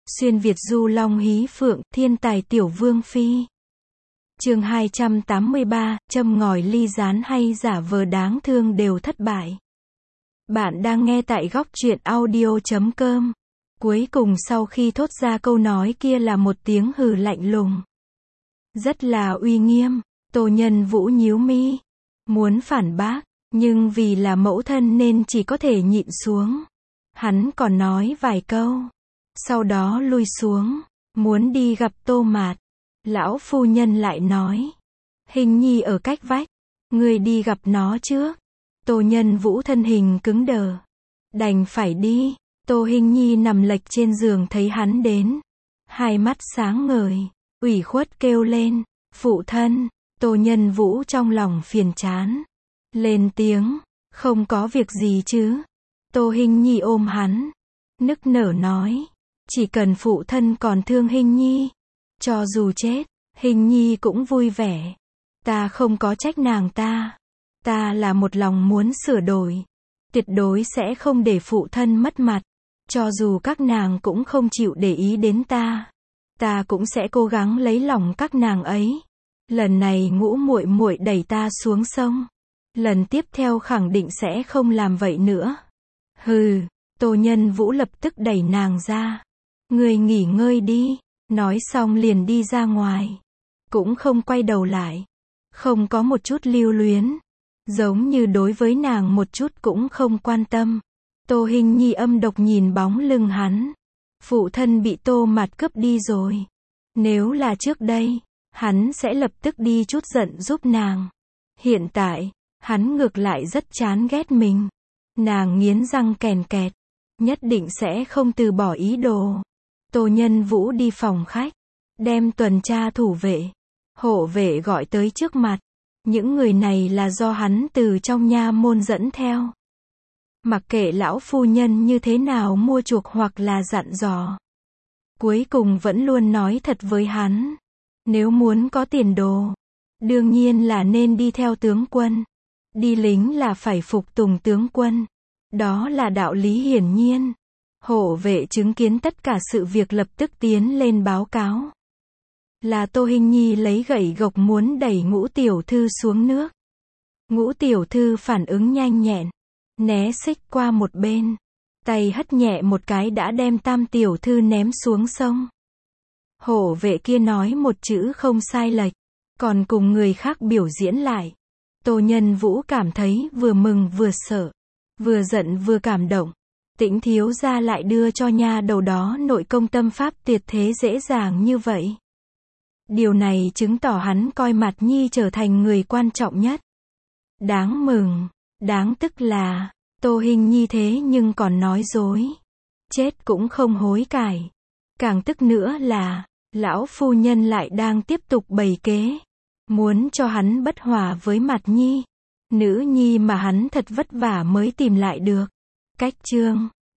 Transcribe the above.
Xuyên Việt du long hí phượng, thiên tài tiểu vương phi. Chương 283, châm ngòi ly gián hay giả vờ đáng thương đều thất bại. Bạn đang nghe tại góc truyện audio.com. Cuối cùng sau khi thốt ra câu nói kia là một tiếng hừ lạnh lùng. Rất là uy nghiêm, Tô Nhân Vũ nhíu mi. Muốn phản bác, nhưng vì là mẫu thân nên chỉ có thể nhịn xuống. Hắn còn nói vài câu. Sau đó lui xuống, muốn đi gặp Tô Mạt. Lão phu nhân lại nói. Hình nhi ở cách vách, người đi gặp nó trước. Tô Nhân Vũ thân hình cứng đờ. Đành phải đi. Tô Hình nhi nằm lệch trên giường thấy hắn đến. Hai mắt sáng ngời, ủy khuất kêu lên. Phụ thân. Tô Nhân Vũ trong lòng phiền chán. Lên tiếng, không có việc gì chứ. Tô Hình nhi ôm hắn, nức nở nói. Chỉ cần phụ thân còn thương Hình nhi, cho dù chết, Hình nhi cũng vui vẻ. Ta không có trách nàng ta. Ta là một lòng muốn sửa đổi. Tuyệt đối sẽ không để phụ thân mất mặt. Cho dù các nàng cũng không chịu để ý đến ta, ta cũng sẽ cố gắng lấy lòng các nàng ấy. Lần này Ngũ muội muội đẩy ta xuống sông, lần tiếp theo khẳng định sẽ không làm vậy nữa. Hừ. Tô Nhân Vũ lập tức đẩy nàng ra. Người nghỉ ngơi đi. Nói xong liền đi ra ngoài. Cũng không quay đầu lại. Không có một chút lưu luyến. Giống như đối với nàng một chút cũng không quan tâm. Tô Hình nhi âm độc nhìn bóng lưng hắn. Phụ thân bị Tô Mạt cướp đi rồi. Nếu là trước đây, hắn sẽ lập tức đi chút giận giúp nàng. Hiện tại, hắn ngược lại rất chán ghét mình. Nàng nghiến răng kèn kẹt. Nhất định sẽ không từ bỏ ý đồ. Tô Nhân Vũ đi phòng khách, đem tuần tra thủ vệ, hộ vệ gọi tới trước mặt. Những người này là do hắn từ trong nha môn dẫn theo. Mặc kệ lão phu nhân như thế nào mua chuộc hoặc là dặn dò, cuối cùng vẫn luôn nói thật với hắn. Nếu muốn có tiền đồ, đương nhiên là nên đi theo tướng quân. Đi lính là phải phục tùng tướng quân. Đó là đạo lý hiển nhiên. Hộ vệ chứng kiến tất cả sự việc lập tức tiến lên báo cáo. Là Tô Hình nhi lấy gậy gộc muốn đẩy Ngũ tiểu thư xuống nước. Ngũ tiểu thư phản ứng nhanh nhẹn, né xích qua một bên. Tay hất nhẹ một cái đã đem Tam tiểu thư ném xuống sông. Hộ vệ kia nói một chữ không sai lệch, còn cùng người khác biểu diễn lại. Tô Nhân Vũ cảm thấy vừa mừng vừa sợ, vừa giận vừa cảm động. Tĩnh thiếu gia lại đưa cho nha đầu đó nội công tâm pháp tuyệt thế dễ dàng như vậy. Điều này chứng tỏ hắn coi Mạt Nhi trở thành người quan trọng nhất. Đáng mừng, đáng tức là, Tô Hình nhi thế nhưng còn nói dối. Chết cũng không hối cải. Càng tức nữa là, lão phu nhân lại đang tiếp tục bày kế. Muốn cho hắn bất hòa với Mạt Nhi. Nữ nhi mà hắn thật vất vả mới tìm lại được. Cách chương